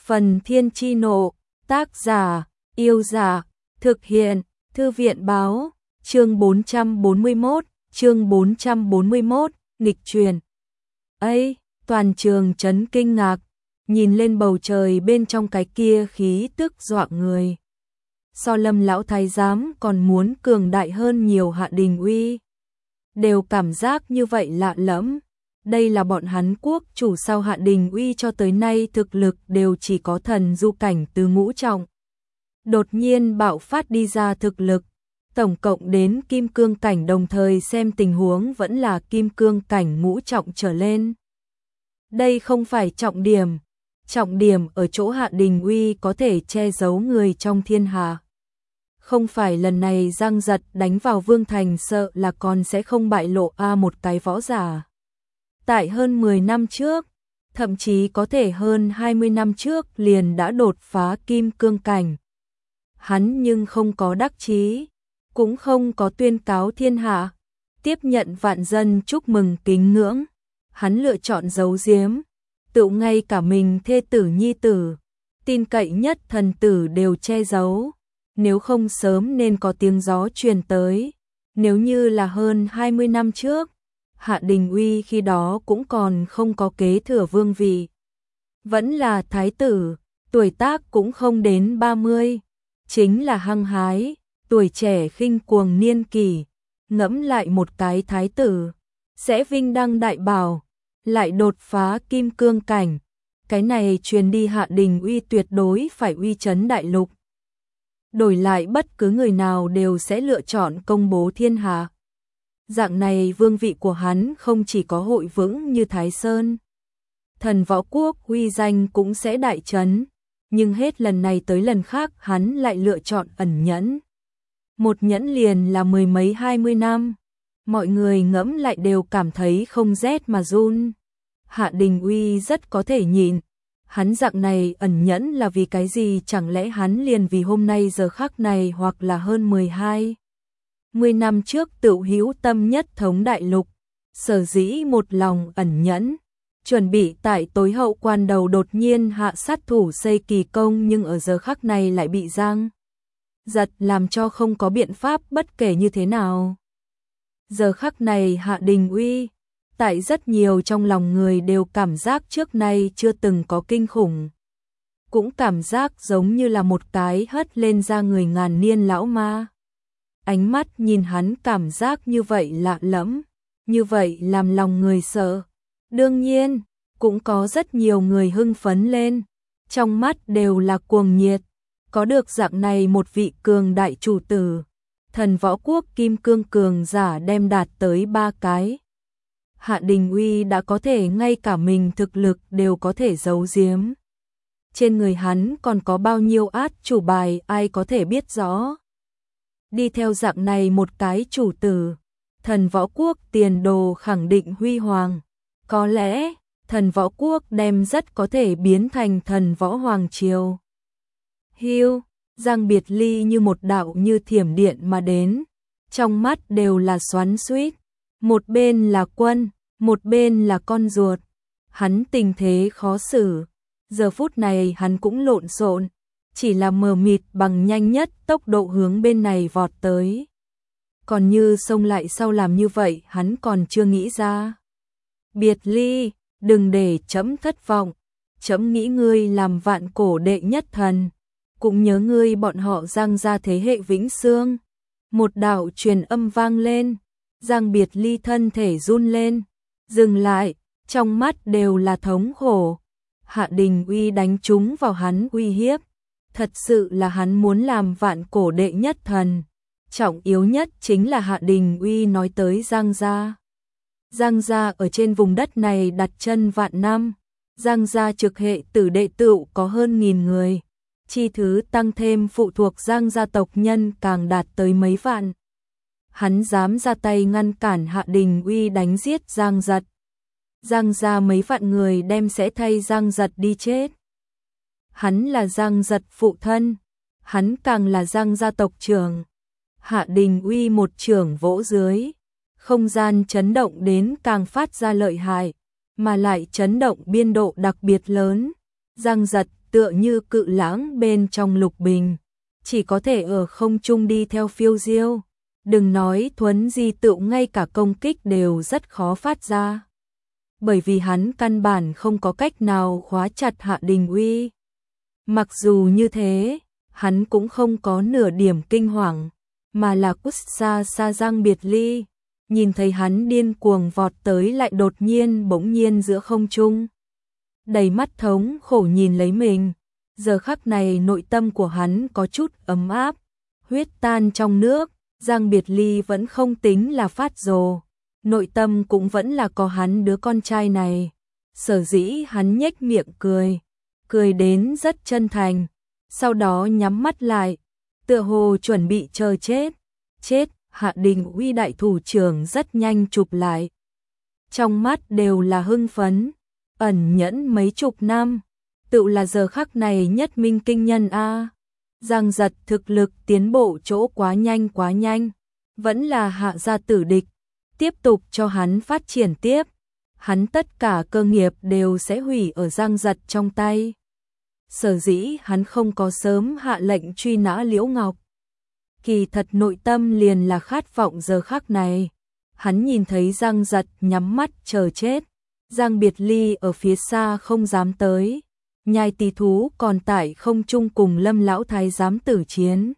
Phần Thiên Chi Nộ, tác giả, Yêu Giả, thực hiện, Thư viện Báo, chương 441, nghịch truyền. Ấy, toàn trường chấn kinh ngạc, nhìn lên bầu trời bên trong cái kia khí tức dọa người. So Lâm lão thái giám còn muốn cường đại hơn nhiều Hạ Đình Uy. Đều cảm giác như vậy lạ lẫm. Đây là bọn hắn quốc chủ sao Hạ Đình Uy cho tới nay thực lực đều chỉ có thần du cảnh từ ngũ trọng. Đột nhiên bạo phát đi ra thực lực, tổng cộng đến kim cương cảnh đồng thời xem tình huống vẫn là kim cương cảnh ngũ trọng trở lên. Đây không phải trọng điểm ở chỗ Hạ Đình Uy có thể che giấu người trong thiên hạ. Không phải lần này Giang Giật đánh vào Vương Thành sợ là còn sẽ không bại lộ một cái võ giả. Tại hơn 10 năm trước, thậm chí có thể hơn 20 năm trước liền đã đột phá kim cương cảnh. Hắn nhưng không có đắc chí, cũng không có tuyên cáo thiên hạ, tiếp nhận vạn dân chúc mừng kính ngưỡng. Hắn lựa chọn giấu giếm, tự ngay cả mình thê tử nhi tử, tin cậy nhất thần tử đều che giấu. Nếu không sớm nên có tiếng gió truyền tới. Nếu như là hơn 20 năm trước, Hạ Đình Uy khi đó cũng còn không có kế thừa vương vị. Vẫn là thái tử, tuổi tác cũng không đến 30. Chính là hăng hái, tuổi trẻ khinh cuồng niên kỷ. Ngẫm lại một cái thái tử, sẽ vinh đăng đại bảo, lại đột phá kim cương cảnh. Cái này truyền đi Hạ Đình Uy tuyệt đối phải uy chấn đại lục. Đổi lại bất cứ người nào đều sẽ lựa chọn công bố thiên hạ. Dạng này vương vị của hắn không chỉ có hội vững như Thái Sơn. Thần võ quốc uy danh cũng sẽ đại chấn, nhưng hết lần này tới lần khác hắn lại lựa chọn ẩn nhẫn. Một nhẫn liền là mười mấy 20 năm, mọi người ngẫm lại đều cảm thấy không rét mà run. Hạ Đình Uy rất có thể nhịn. Hắn dạng này ẩn nhẫn là vì cái gì, chẳng lẽ hắn liền vì hôm nay giờ khắc này hoặc là hơn 10 năm trước tự hữu tâm nhất thống đại lục, sở dĩ một lòng ẩn nhẫn, chuẩn bị tại tối hậu quan đầu đột nhiên hạ sát thủ xây kỳ công, nhưng ở giờ khắc này lại bị Giang Giật làm cho không có biện pháp bất kể như thế nào. Giờ khắc này Hạ Đình Uy tại rất nhiều trong lòng người đều cảm giác trước nay chưa từng có kinh khủng. Cũng cảm giác giống như là một cái hất lên ra người ngàn niên lão ma. Ánh mắt nhìn hắn cảm giác như vậy lạ lẫm, như vậy làm lòng người sợ. Đương nhiên, cũng có rất nhiều người hưng phấn lên, trong mắt đều là cuồng nhiệt. Có được dạng này một vị cường đại chủ tử, thần võ quốc kim cương cường giả đem đạt tới 3 cái. Hạ Đình Uy đã có thể ngay cả mình thực lực đều có thể giấu giếm. Trên người hắn còn có bao nhiêu át chủ bài ai có thể biết rõ. Đi theo dạng này một cái chủ tử, thần võ quốc tiền đồ khẳng định huy hoàng. Có lẽ, thần võ quốc đem rất có thể biến thành thần võ hoàng triều. Hiu, Giang Biệt Ly như một đạo như thiểm điện mà đến, trong mắt đều là xoắn xuýt. Một bên là quân, một bên là con ruột. Hắn tình thế khó xử. Giờ phút này hắn cũng lộn xộn, chỉ là mờ mịt bằng nhanh nhất tốc độ hướng bên này vọt tới. Còn như xông lại sau làm như vậy hắn còn chưa nghĩ ra. Biệt Ly, đừng để trẫm thất vọng. Trẫm nghĩ ngươi làm vạn cổ đệ nhất thần, cũng nhớ ngươi bọn họ Giang gia thế hệ vĩnh xương. Một đạo truyền âm vang lên. Giang Biệt Ly thân thể run lên, dừng lại, trong mắt đều là thống khổ. Hạ Đình Uy đánh trúng vào hắn uy hiếp, thật sự là hắn muốn làm vạn cổ đệ nhất thần. Trọng yếu nhất chính là Hạ Đình Uy nói tới Giang gia. Giang gia ở trên vùng đất này đặt chân vạn năm, Giang gia trực hệ tử đệ tựu có hơn 1000 người, chi thứ tăng thêm phụ thuộc Giang gia tộc nhân càng đạt tới mấy vạn. Hắn dám ra tay ngăn cản Hạ Đình Uy đánh giết Giang Giật. Giang gia mấy vạn người đem sẽ thay Giang Giật đi chết. Hắn là Giang Giật phụ thân, hắn càng là Giang gia tộc trưởng. Hạ Đình Uy một trưởng vỗ dưới, không gian chấn động đến càng phát ra lợi hại, mà lại chấn động biên độ đặc biệt lớn. Giang Giật tựa như cự lãng bên trong lục bình, chỉ có thể ở không trung đi theo phiêu diêu. Đừng nói thuấn di tựu, ngay cả công kích đều rất khó phát ra. Bởi vì hắn căn bản không có cách nào khóa chặt Hạ Đình Uy. Mặc dù như thế, hắn cũng không có nửa điểm kinh hoàng, mà là cút xa xa Giang Biệt Ly. Nhìn thấy hắn điên cuồng vọt tới, lại đột nhiên bỗng nhiên giữa không trung. Đầy mắt thống khổ nhìn lấy mình. Giờ khắc này nội tâm của hắn có chút ấm áp, huyết tan trong nước. Giang Biệt Ly vẫn không tính là phát rồ, nội tâm cũng vẫn là có hắn đứa con trai này. Sở dĩ hắn nhếch miệng cười, cười đến rất chân thành, sau đó nhắm mắt lại, tựa hồ chuẩn bị chờ chết. Chết, Hạ Đình Uy đại thủ trưởng rất nhanh chụp lại. Trong mắt đều là hưng phấn, ẩn nhẫn mấy chục năm, tự là giờ khắc này nhất minh kinh nhân a. Giang Giật thực lực tiến bộ chỗ quá nhanh, vẫn là Hạ gia tử địch, tiếp tục cho hắn phát triển tiếp, hắn tất cả cơ nghiệp đều sẽ hủy ở Giang Giật trong tay. Sở dĩ hắn không có sớm hạ lệnh truy nã Liễu Ngọc, kỳ thật nội tâm liền là khát vọng giờ khắc này. Hắn nhìn thấy Giang Giật nhắm mắt chờ chết, Giang Biệt Ly ở phía xa không dám tới, nhai tỳ thú còn tại không trung cùng Lâm lão thái giám tử chiến.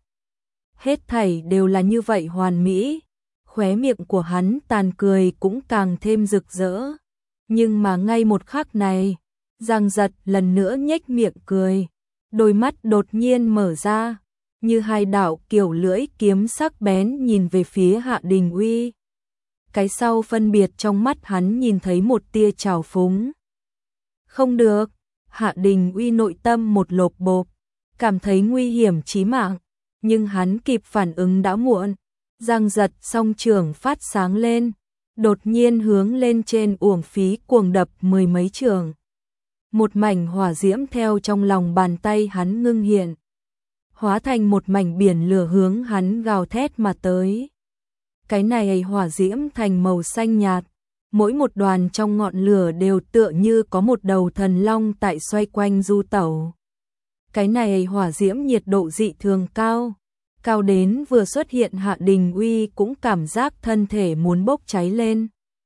Hết thảy đều là như vậy hoàn mỹ, khóe miệng của hắn tàn cười cũng càng thêm rực rỡ. Nhưng mà ngay một khắc này, Giang Giật lần nữa nhếch miệng cười, đôi mắt đột nhiên mở ra, như hai đạo kiểu lưỡi kiếm sắc bén nhìn về phía Hạ Đình Uy. Cái sau phân biệt trong mắt hắn nhìn thấy một tia trào phúng. Không được, Hạ Đình Uy nội tâm một lộp bộp, cảm thấy nguy hiểm chí mạng, nhưng hắn kịp phản ứng đã muộn. Giang Giật song trường phát sáng lên, đột nhiên hướng lên trên uổng phí cuồng đập mười mấy trường. Một mảnh hỏa diễm theo trong lòng bàn tay hắn ngưng hiện, hóa thành một mảnh biển lửa hướng hắn gào thét mà tới. Cái này hỏa diễm thành màu xanh nhạt, mỗi một đoàn trong ngọn lửa đều tựa như có một đầu thần long tại xoay quanh du tẩu. Cái này hỏa diễm nhiệt độ dị thường cao, cao đến vừa xuất hiện Hạ Đình Uy cũng cảm giác thân thể muốn bốc cháy lên.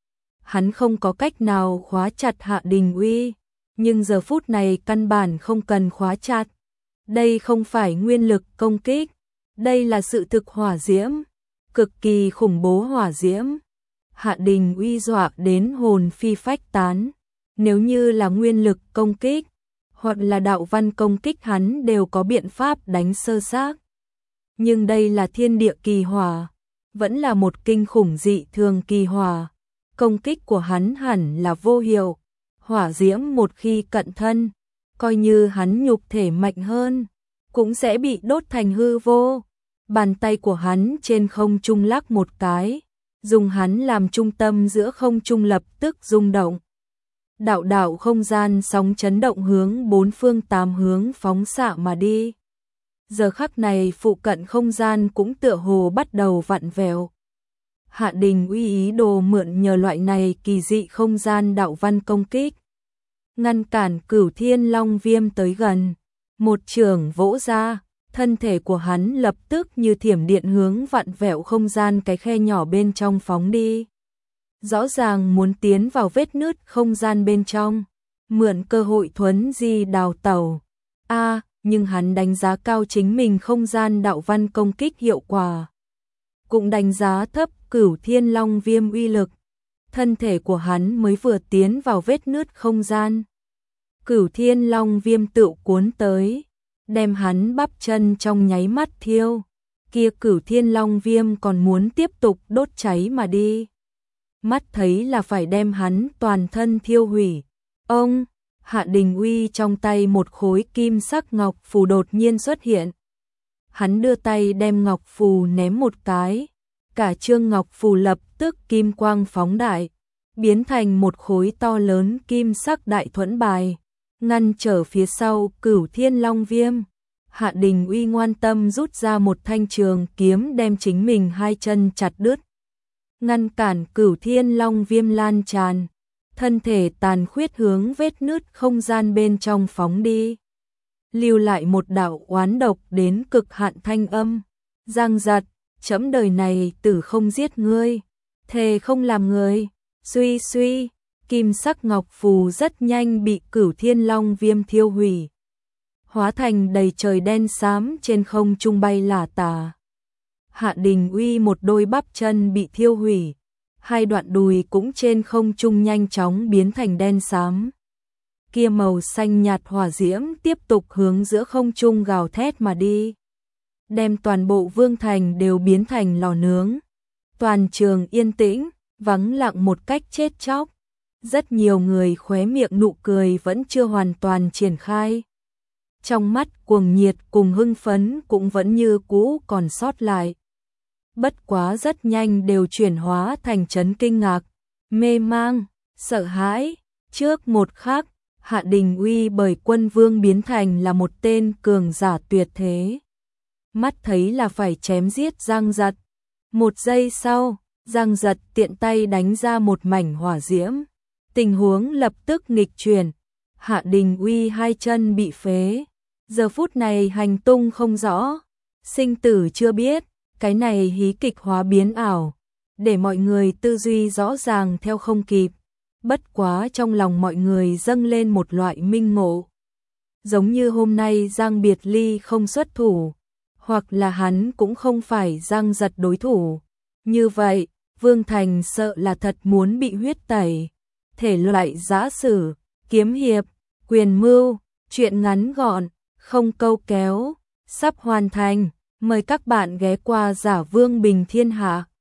Hắn không có cách nào khóa chặt Hạ Đình Uy, nhưng giờ phút này căn bản không cần khóa chặt. Đây không phải nguyên lực công kích, đây là sự thực hỏa diễm, cực kỳ khủng bố hỏa diễm. Hạ Đình Uy dọa đến hồn phi phách tán. Nếu như là nguyên lực công kích, hoặc là đạo văn công kích, hắn đều có biện pháp đánh sơ xác. Nhưng đây là thiên địa kỳ hỏa, vẫn là một kinh khủng dị thường kỳ hỏa. Công kích của hắn hẳn là vô hiệu. Hỏa diễm một khi cận thân, coi như hắn nhục thể mạnh hơn, cũng sẽ bị đốt thành hư vô. Bàn tay của hắn trên không trung lắc một cái, dùng hắn làm trung tâm giữa không trung lập tức rung động. Đạo đạo không gian sóng chấn động hướng bốn phương tám hướng phóng xạ mà đi. Giờ khắc này phụ cận không gian cũng tựa hồ bắt đầu vặn vẹo. Hạ Đình Uy ý đồ mượn nhờ loại này kỳ dị không gian đạo văn công kích, ngăn cản Cửu Thiên Long Viêm tới gần. Một chưởng vỗ ra, thân thể của hắn lập tức như thiểm điện hướng vặn vẹo không gian cái khe nhỏ bên trong phóng đi. Rõ ràng muốn tiến vào vết nứt không gian bên trong, mượn cơ hội thuấn di đào tẩu. Nhưng hắn đánh giá cao chính mình không gian đạo văn công kích hiệu quả, cũng đánh giá thấp Cửu Thiên Long Viêm uy lực. Thân thể của hắn mới vừa tiến vào vết nứt không gian, Cửu Thiên Long Viêm tựu cuốn tới, đem hắn bắp chân trong nháy mắt thiêu. Kia Cửu Thiên Long Viêm còn muốn tiếp tục đốt cháy mà đi, mắt thấy là phải đem hắn toàn thân thiêu hủy. Ông, Hạ Đình Uy trong tay một khối kim sắc ngọc phù đột nhiên xuất hiện. Hắn đưa tay đem ngọc phù ném một cái, cả chương ngọc phù lập tức kim quang phóng đại, biến thành một khối to lớn kim sắc đại thuẫn bài, ngăn trở phía sau Cửu Thiên Long Viêm. Hạ Đình Uy ngoan tâm rút ra một thanh trường kiếm đem chính mình hai chân chặt đứt, ngăn cản Cửu Thiên Long Viêm lan tràn, thân thể tàn khuyết hướng vết nứt không gian bên trong phóng đi. lưu lại một đạo oán độc đến cực hạn thanh âm. Giang Giật, trẫm đời này tử không giết ngươi, thề không làm người. Suy suy, kim sắc ngọc phù rất nhanh bị Cửu Thiên Long Viêm thiêu hủy, hóa thành đầy trời đen xám trên không trung bay lả tả. Hạ Đình Uy một đôi bắp chân bị thiêu hủy, hai đoạn đùi cũng trên không trung nhanh chóng biến thành đen xám. Kia màu xanh nhạt hỏa diễm tiếp tục hướng giữa không trung gào thét mà đi, đem toàn bộ vương thành đều biến thành lò nướng. Toàn trường yên tĩnh, vắng lặng một cách chết chóc. Rất nhiều người khóe miệng nụ cười vẫn chưa hoàn toàn triển khai. Trong mắt cuồng nhiệt cùng hưng phấn cũng vẫn như cũ còn sót lại. Bất quá rất nhanh đều chuyển hóa thành chấn kinh ngạc, mê mang, sợ hãi. Trước một khắc, Hạ Đình Uy bởi quân vương biến thành là một tên cường giả tuyệt thế. Mắt thấy là phải chém giết Giang Giật. Một giây sau, Giang Giật tiện tay đánh ra một mảnh hỏa diễm. Tình huống lập tức nghịch chuyển. Hạ Đình Uy hai chân bị phế. Giờ phút này hành tung không rõ, sinh tử chưa biết. Cái này hí kịch hóa biến ảo, để mọi người tư duy rõ ràng theo không kịp. Bất quá trong lòng mọi người dâng lên một loại minh ngộ. Giống như hôm nay Giang Biệt Ly không xuất thủ, hoặc là hắn cũng không phải Giang Giật đối thủ. Như vậy, Vương Thành sợ là thật muốn bị huyết tẩy. Thể loại giã sử, kiếm hiệp, quyền mưu, truyện ngắn gọn, không câu kéo, sắp hoàn thành. Mời các bạn ghé qua Giả Vương Bình Thiên Hạ.